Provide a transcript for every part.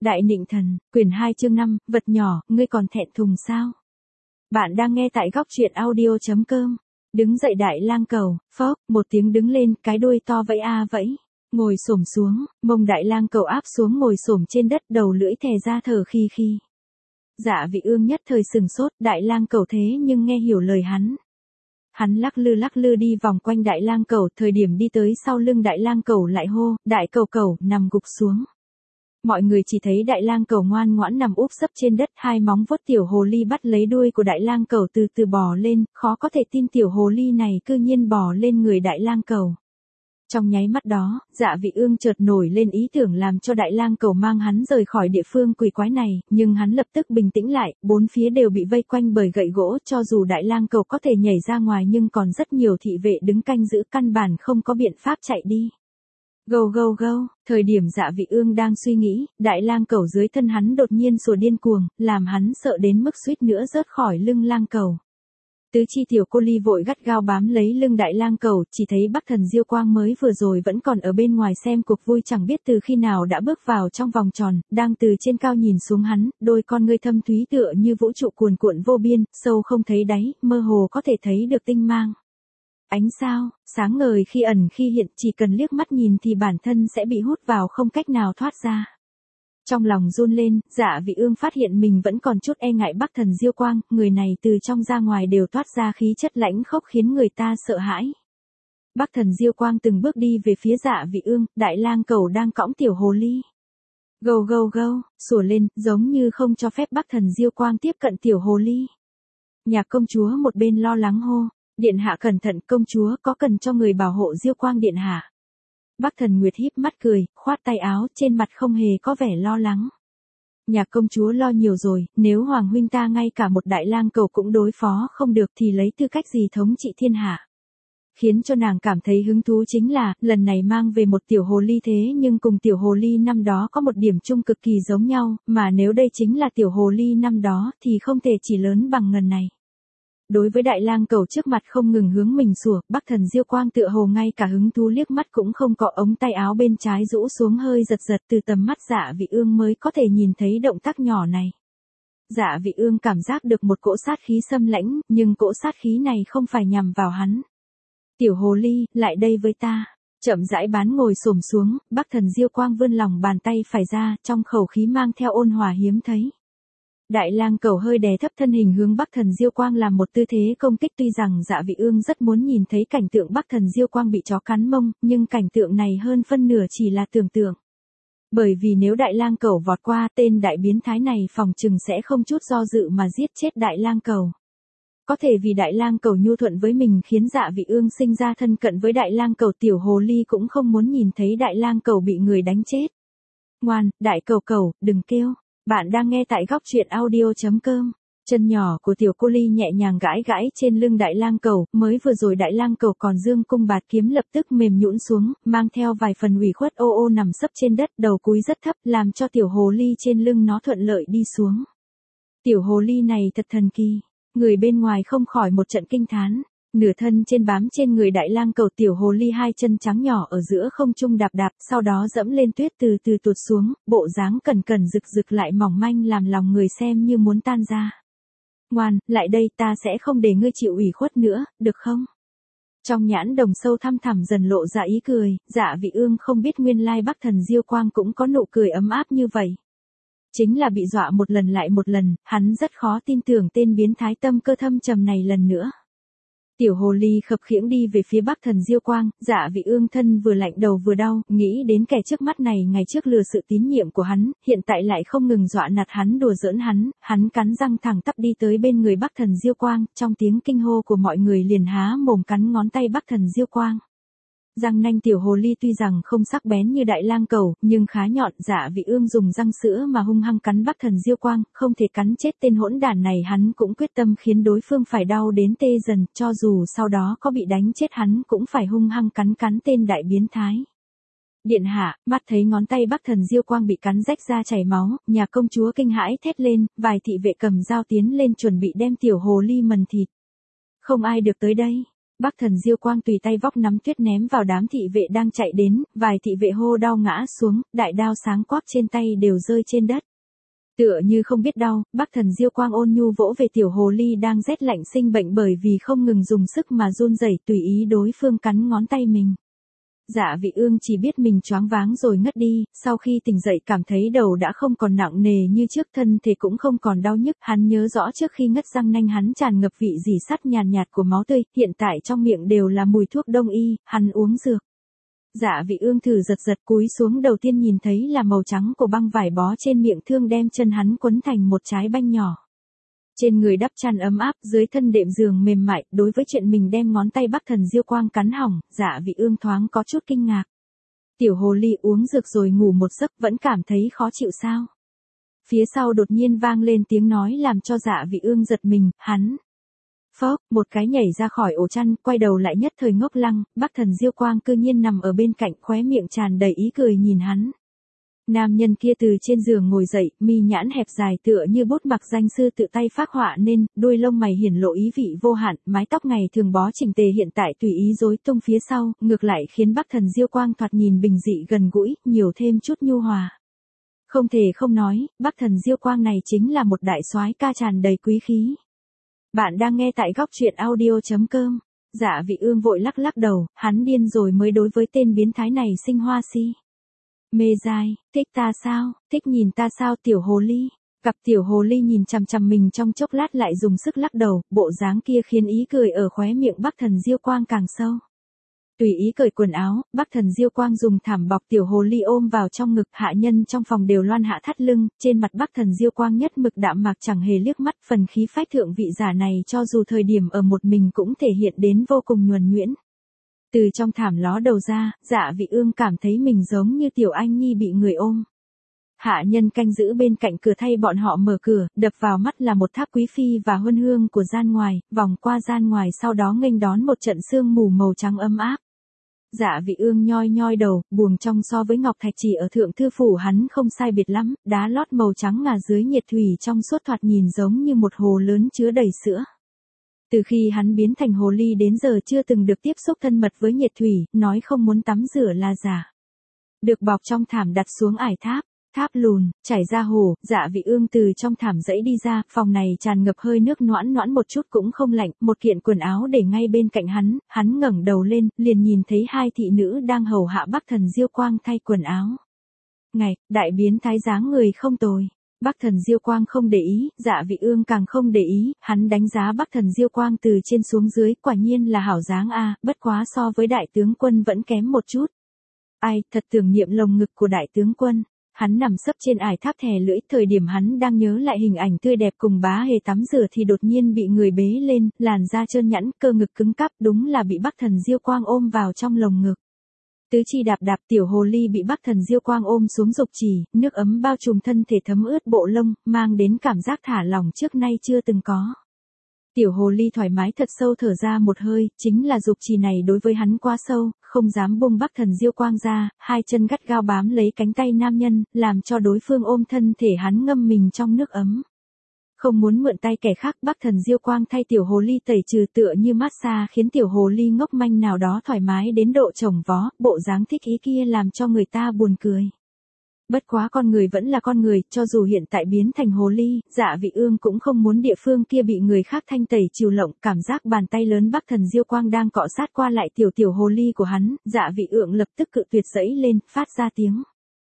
Đại Nịnh Thần, quyển 2 chương 5, vật nhỏ, ngươi còn thẹn thùng sao? Bạn đang nghe tại góc truyện audio.com. Đứng dậy Đại Lang Cẩu, phốc, một tiếng đứng lên, cái đuôi to vẫy a vẫy. Ngồi xổm xuống, mông Đại Lang Cẩu áp xuống ngồi xổm trên đất, đầu lưỡi thè ra thở khi khi. Dạ Vị Ương nhất thời sừng sốt, Đại Lang Cẩu thế nhưng nghe hiểu lời hắn. Hắn lắc lư đi vòng quanh Đại Lang Cẩu, thời điểm đi tới sau lưng Đại Lang Cẩu lại hô, Đại Cẩu Cẩu, nằm gục xuống. Mọi người chỉ thấy Đại Lang Cẩu ngoan ngoãn nằm úp sấp trên đất, hai móng vuốt tiểu hồ ly bắt lấy đuôi của Đại Lang Cẩu từ từ bò lên, khó có thể tin tiểu hồ ly này cư nhiên bò lên người Đại Lang Cẩu. Trong nháy mắt đó, Dạ Vị Ương chợt nổi lên ý tưởng làm cho Đại Lang Cẩu mang hắn rời khỏi địa phương quỷ quái này, nhưng hắn lập tức bình tĩnh lại, bốn phía đều bị vây quanh bởi gậy gỗ, cho dù Đại Lang Cẩu có thể nhảy ra ngoài nhưng còn rất nhiều thị vệ đứng canh giữ, căn bản không có biện pháp chạy đi. Gâu gâu gâu, thời điểm Dạ Vị Ương đang suy nghĩ, Đại Lang Cẩu dưới thân hắn đột nhiên sủa điên cuồng, làm hắn sợ đến mức suýt nữa rớt khỏi lưng Lang Cẩu. Tứ chi tiểu cô ly vội gắt gao bám lấy lưng Đại Lang Cẩu, chỉ thấy Bắc Thần Diêu Quang mới vừa rồi vẫn còn ở bên ngoài xem cuộc vui chẳng biết từ khi nào đã bước vào trong vòng tròn, đang từ trên cao nhìn xuống hắn, đôi con ngươi thâm thúy tựa như vũ trụ cuồn cuộn vô biên, sâu không thấy đáy, mơ hồ có thể thấy được tinh mang. Ánh sao, sáng ngời khi ẩn khi hiện, chỉ cần liếc mắt nhìn thì bản thân sẽ bị hút vào không cách nào thoát ra. Trong lòng run lên, Dạ Vị Ương phát hiện mình vẫn còn chút e ngại Bắc Thần Diêu Quang, người này từ trong ra ngoài đều toát ra khí chất lãnh khốc khiến người ta sợ hãi. Bắc Thần Diêu Quang từng bước đi về phía Dạ Vị Ương, Đại Lang Cẩu đang cõng tiểu hồ ly. Gâu gâu gâu, sủa lên, giống như không cho phép Bắc Thần Diêu Quang tiếp cận tiểu hồ ly. Nhạc công chúa một bên lo lắng hô, điện hạ cẩn thận, công chúa có cần cho người bảo hộ Diêu Quang điện hạ. Bắc Thần Nguyệt híp mắt cười, khoát tay áo, trên mặt không hề có vẻ lo lắng. Nhạc công chúa lo nhiều rồi, nếu hoàng huynh ta ngay cả một Đại Lang Cẩu cũng đối phó không được thì lấy tư cách gì thống trị thiên hạ. Khiến cho nàng cảm thấy hứng thú chính là, lần này mang về một tiểu hồ ly thế nhưng cùng tiểu hồ ly năm đó có một điểm chung cực kỳ giống nhau, mà nếu đây chính là tiểu hồ ly năm đó thì không thể chỉ lớn bằng ngần này. Đối với Đại Lang Cẩu trước mặt không ngừng hướng mình sủa, Bắc Thần Diêu Quang tựa hồ ngay cả hứng thú liếc mắt cũng không có, ống tay áo bên trái rũ xuống hơi giật giật, từ tầm mắt Dạ Vị Ương mới có thể nhìn thấy động tác nhỏ này. Dạ Vị Ương cảm giác được một cỗ sát khí xâm lãnh, nhưng cỗ sát khí này không phải nhằm vào hắn. Tiểu hồ ly, lại đây với ta. Chậm rãi bán ngồi xổm xuống, Bắc Thần Diêu Quang vươn lòng bàn tay phải ra, trong khẩu khí mang theo ôn hòa hiếm thấy. Đại Lang Cẩu hơi đè thấp thân hình hướng Bắc Thần Diêu Quang làm một tư thế công kích, tuy rằng Dạ Vị Ương rất muốn nhìn thấy cảnh tượng Bắc Thần Diêu Quang bị chó cắn mông, nhưng cảnh tượng này hơn phân nửa chỉ là tưởng tượng. Bởi vì nếu Đại Lang Cẩu vọt qua, tên đại biến thái này phòng chừng sẽ không chút do dự mà giết chết Đại Lang Cẩu. Có thể vì Đại Lang Cẩu nhu thuận với mình khiến Dạ Vị Ương sinh ra thân cận với Đại Lang Cẩu, tiểu hồ ly cũng không muốn nhìn thấy Đại Lang Cẩu bị người đánh chết. Ngoan, Đại Cẩu Cẩu, đừng kêu. Bạn đang nghe tại góc truyện audio.com. Chân nhỏ của tiểu cô ly nhẹ nhàng gãi gãi trên lưng Đại Lang Cẩu, mới vừa rồi Đại Lang Cẩu còn dương cung bạt kiếm lập tức mềm nhũn xuống, mang theo vài phần ủy khuất, ô ô nằm sấp trên đất, đầu cúi rất thấp, làm cho tiểu hồ ly trên lưng nó thuận lợi đi xuống. Tiểu hồ ly này thật thần kỳ, người bên ngoài không khỏi một trận kinh thán. Nửa thân trên bám trên người Đại Lang Cẩu, tiểu hồ ly hai chân trắng nhỏ ở giữa không trung đạp đạp, sau đó dẫm lên tuyết từ từ tuột xuống, bộ dáng cẩn cẩn rực rực lại mỏng manh làm lòng người xem như muốn tan ra. Ngoan, lại đây, ta sẽ không để ngươi chịu ủy khuất nữa, được không? Trong nhãn đồng sâu thăm thẳm dần lộ ra ý cười, Dạ Vị Ương không biết nguyên lai Bắc Thần Diêu Quang cũng có nụ cười ấm áp như vậy. Chính là bị dọa một lần lại một lần, hắn rất khó tin tưởng tên biến thái tâm cơ thâm trầm này lần nữa. Tiểu hồ ly khập khiễng đi về phía Bắc Thần Diêu Quang, Dạ Vị Ương thân vừa lạnh đầu vừa đau, nghĩ đến kẻ trước mắt này ngày trước lừa sự tín nhiệm của hắn, hiện tại lại không ngừng dọa nạt hắn, đùa giỡn hắn cắn răng thẳng tắp đi tới bên người Bắc Thần Diêu Quang, trong tiếng kinh hô của mọi người liền há mồm cắn ngón tay Bắc Thần Diêu Quang. Răng nanh tiểu hồ ly tuy rằng không sắc bén như Đại Lang Cẩu, nhưng khá nhọn, Dạ Vị Ương dùng răng sữa mà hung hăng cắn Bắc Thần Diêu Quang, không thể cắn chết tên hỗn đản này, hắn cũng quyết tâm khiến đối phương phải đau đến tê dần, cho dù sau đó có bị đánh chết hắn cũng phải hung hăng cắn tên đại biến thái. Điện hạ, mắt thấy ngón tay Bắc Thần Diêu Quang bị cắn rách ra chảy máu, nhà công chúa kinh hãi thét lên, vài thị vệ cầm dao tiến lên chuẩn bị đem tiểu hồ ly mần thịt. Không ai được tới đây. Bắc Thần Diêu Quang tùy tay vóc nắm tuyết ném vào đám thị vệ đang chạy đến, vài thị vệ hô đau ngã xuống, đại đao sáng quắc trên tay đều rơi trên đất. Tựa như không biết đau, Bắc Thần Diêu Quang ôn nhu vỗ về tiểu hồ ly đang rét lạnh sinh bệnh bởi vì không ngừng dùng sức mà run rẩy, tùy ý đối phương cắn ngón tay mình. Dạ Vị Ương chỉ biết mình choáng váng rồi ngất đi, sau khi tỉnh dậy cảm thấy đầu đã không còn nặng nề như trước, thân thể cũng không còn đau nhức, hắn nhớ rõ trước khi ngất răng nanh hắn tràn ngập vị rỉ sắt nhàn nhạt của máu tươi, hiện tại trong miệng đều là mùi thuốc đông y, hắn uống dược. Dạ Vị Ương thử giật giật cúi xuống, đầu tiên nhìn thấy là màu trắng của băng vải bó trên miệng thương đem chân hắn quấn thành một trái banh nhỏ. Trên người đắp chăn ấm áp, dưới thân đệm giường mềm mại, đối với chuyện mình đem ngón tay Bắc Thần Diêu Quang cắn hỏng, Dạ Vị Ương thoáng có chút kinh ngạc. Tiểu hồ ly uống dược rồi ngủ một giấc vẫn cảm thấy khó chịu sao? Phía sau đột nhiên vang lên tiếng nói làm cho Dạ Vị Ương giật mình, hắn. Phốc, một cái nhảy ra khỏi ổ chăn, quay đầu lại nhất thời ngốc lăng, Bắc Thần Diêu Quang cư nhiên nằm ở bên cạnh, khóe miệng tràn đầy ý cười nhìn hắn. Nam nhân kia từ trên giường ngồi dậy, mi nhãn hẹp dài tựa như bút mặc danh sư tự tay phác họa nên, đuôi lông mày hiển lộ ý vị vô hạn, mái tóc ngày thường bó chỉnh tề hiện tại tùy ý rối tung phía sau, ngược lại khiến Bắc Thần Diêu Quang thoạt nhìn bình dị gần gũi, nhiều thêm chút nhu hòa. Không thể không nói, Bắc Thần Diêu Quang này chính là một đại soái ca tràn đầy quý khí. Bạn đang nghe tại góc truyện audio.com. Dạ Vị Ương vội lắc lắc đầu, hắn điên rồi mới đối với tên biến thái này sinh hoa si. Mê dai, thích ta sao, thích nhìn ta sao tiểu hồ ly. Cặp tiểu hồ ly nhìn chằm chằm mình trong chốc lát lại dùng sức lắc đầu, bộ dáng kia khiến ý cười ở khóe miệng Bắc Thần Diêu Quang càng sâu. Tùy ý cởi quần áo, Bắc Thần Diêu Quang dùng thảm bọc tiểu hồ ly ôm vào trong ngực, hạ nhân trong phòng đều loan hạ thắt lưng, trên mặt Bắc Thần Diêu Quang nhất mực đạm mạc chẳng hề liếc mắt, phần khí phách thượng vị giả này cho dù thời điểm ở một mình cũng thể hiện đến vô cùng nhuần nhuyễn. Từ trong thảm ló đầu ra, Dạ Vị Ương cảm thấy mình giống như tiểu anh nhi bị người ôm. Hạ nhân canh giữ bên cạnh cửa thay bọn họ mở cửa, đập vào mắt là một tháp quý phi và huân hương của gian ngoài, vòng qua gian ngoài sau đó nghênh đón một trận sương mù màu trắng ấm áp. Dạ Vị Ương nhoi nhoi đầu, buồng trong so với ngọc thạch chỉ ở thượng thư phủ hắn không sai biệt lắm, đá lót màu trắng ngà dưới nhiệt thủy trong suốt thoạt nhìn giống như một hồ lớn chứa đầy sữa. Từ khi hắn biến thành hồ ly đến giờ chưa từng được tiếp xúc thân mật với nhiệt thủy, nói không muốn tắm rửa là giả. Được bọc trong thảm đặt xuống ải tháp, tháp lùn, chảy ra hồ, Dạ Vị Ương từ trong thảm dãy đi ra, phòng này tràn ngập hơi nước noãn noãn một chút cũng không lạnh, một kiện quần áo để ngay bên cạnh hắn ngẩng đầu lên, liền nhìn thấy hai thị nữ đang hầu hạ Bắc Thần Diêu Quang thay quần áo. Ngày, đại biến thái dáng người không tồi. Bắc Thần Diêu Quang không để ý, Dạ Vị Ương càng không để ý, hắn đánh giá Bắc Thần Diêu Quang từ trên xuống dưới, quả nhiên là hảo dáng a, bất quá so với đại tướng quân vẫn kém một chút. Ai, thật tưởng niệm lồng ngực của đại tướng quân. Hắn nằm sấp trên ải tháp thè lưỡi, thời điểm hắn đang nhớ lại hình ảnh tươi đẹp cùng bá hề tắm rửa thì đột nhiên bị người bế lên, làn da trơn nhẵn, cơ ngực cứng cáp, đúng là bị Bắc Thần Diêu Quang ôm vào trong lồng ngực. Tứ chi đạp đạp, tiểu hồ ly bị Bắc Thần Diêu Quang ôm xuống dục chỉ, nước ấm bao trùm thân thể thấm ướt bộ lông, mang đến cảm giác thả lỏng trước nay chưa từng có. Tiểu hồ ly thoải mái thật sâu thở ra một hơi, chính là dục trì này đối với hắn quá sâu, không dám buông Bắc Thần Diêu Quang ra, hai chân gắt gao bám lấy cánh tay nam nhân, làm cho đối phương ôm thân thể hắn ngâm mình trong nước ấm. Không muốn mượn tay kẻ khác, Bắc Thần Diêu Quang thay tiểu hồ ly tẩy trừ tựa như massage khiến tiểu hồ ly ngốc manh nào đó thoải mái đến độ chồng vó, bộ dáng thích ý kia làm cho người ta buồn cười. Bất quá con người vẫn là con người, cho dù hiện tại biến thành hồ ly, Dạ Vị Ương cũng không muốn địa phương kia bị người khác thanh tẩy chiều lộng, cảm giác bàn tay lớn Bắc Thần Diêu Quang đang cọ sát qua lại tiểu hồ ly của hắn, Dạ Vị Ương lập tức cự tuyệt dẫy lên, phát ra tiếng.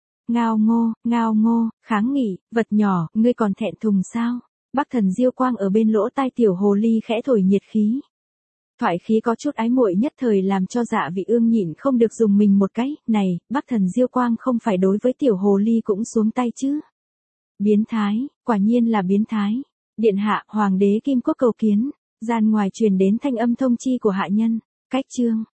Ngao ngô, kháng nghị, vật nhỏ, ngươi còn thẹn thùng sao? Bắc Thần Diêu Quang ở bên lỗ tai tiểu hồ ly khẽ thổi nhiệt khí. Thoại khí có chút ái muội nhất thời làm cho Dạ Vị Ương nhịn không được dùng mình một cái, này, Bắc Thần Diêu Quang không phải đối với tiểu hồ ly cũng xuống tay chứ. Biến thái, quả nhiên là biến thái. Điện hạ, hoàng đế Kim Quốc cầu kiến, gian ngoài truyền đến thanh âm thông chi của hạ nhân, cách chương.